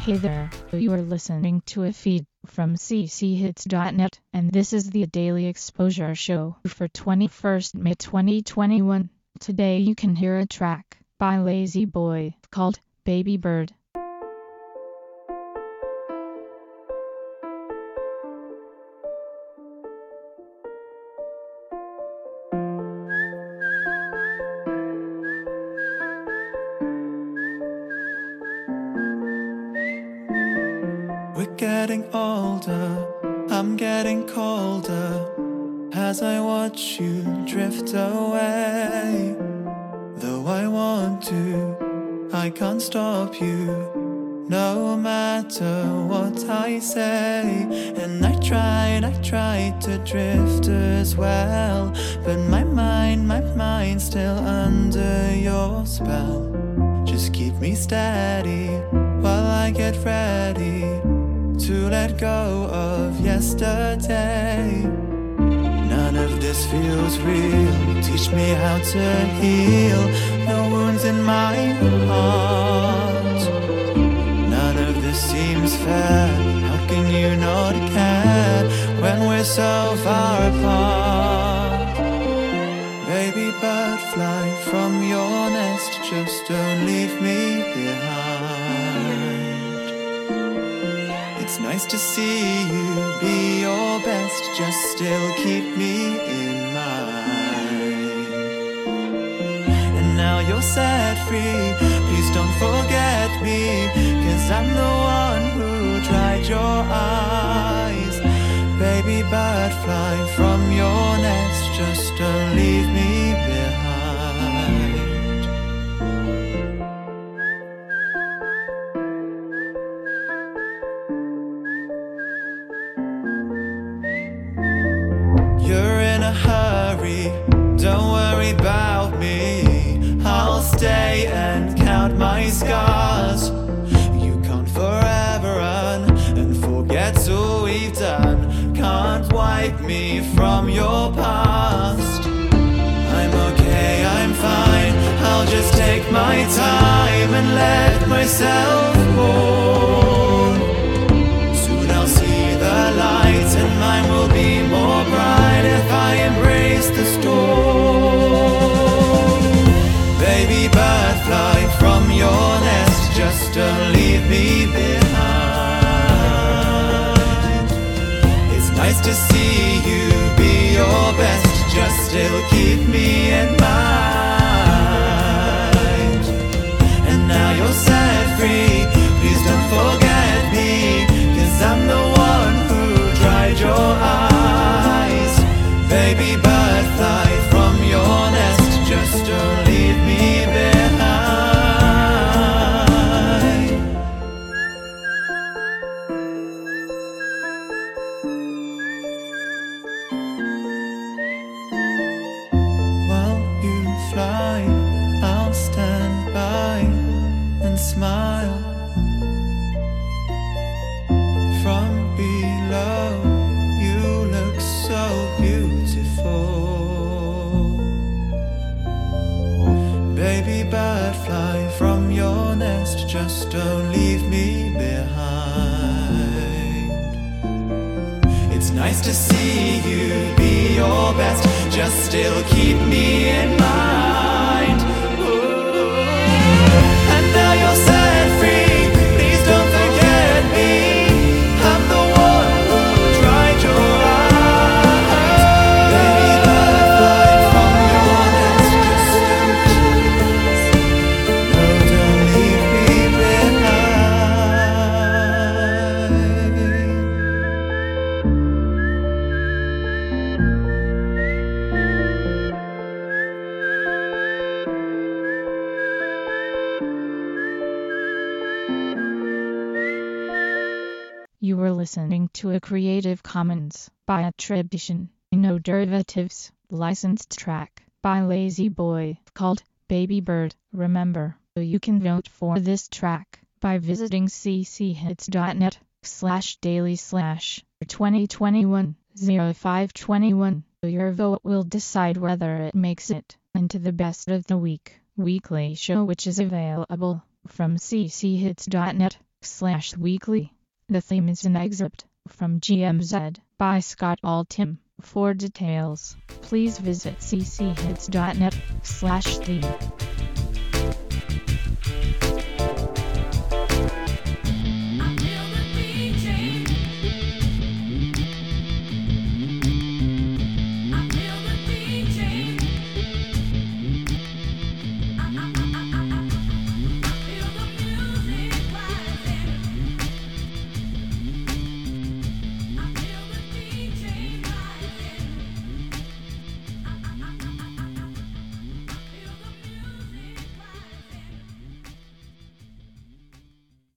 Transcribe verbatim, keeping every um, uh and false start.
Hey there, you are listening to a feed from c c hits dot net, and this is the Daily Exposure Show for twenty-first May twenty twenty-one. Today you can hear a track by Lazy Boy called Baby Bird. We're getting older, I'm getting colder as I watch you drift away. Though I want to, I can't stop you, no matter what I say. And I tried, I tried to drift as well, but my mind, my mind's still under your spell. Just keep me steady while I get ready to let go of yesterday. None of this feels real. Teach me how to heal the wounds in my heart. None of this seems fair. How can you not care when we're so far apart? Baby bird, fly from your nest, just don't leave me behind. It's nice to see you be your best, just still keep me in mind. And now you're set free, please don't forget me, 'cause I'm the one who dried your eyes. Baby bird, fly from your nest, just don't leave me behind. You're in a hurry, don't worry about me. I'll stay and count my scars. You can't forever run and forget all we've done. Can't wipe me from your past. I'm okay, I'm fine, I'll just take my time and let myself fall. Soon I'll see the light and mine will be more bright if I embrace the storm. Baby bird, fly from your nest, just don't leave me behind. It's nice to see you be your best, just still keep me in mind. And now you're set free, please don't forget me, 'cause I'm the one who dried your eyes. Baby bird, fly from your nest, just don't leave me behind. While you fly, I'll stand by and smile. From below, you look so beautiful. Baby bird, fly from your nest, just don't leave me behind. It's nice to see you be your best, just still keep me in mind. Ooh. And now you're set free, please don't forget me. I'm the one who dried your eyes. Baby bird, fly from your nest, just don't, no, don't leave me behind. You were listening to a Creative Commons by attribution, no derivatives, licensed track by Lazy Boy called Baby Bird. Remember, you can vote for this track by visiting c c hits dot net slash daily slash twenty twenty-one oh five twenty-one. Your vote will decide whether it makes it into the best of the week weekly show, which is available from c c hits dot net slash weekly. The theme is an excerpt from G M Z by Scott Altham. For details, please visit c c hits dot net slash theme.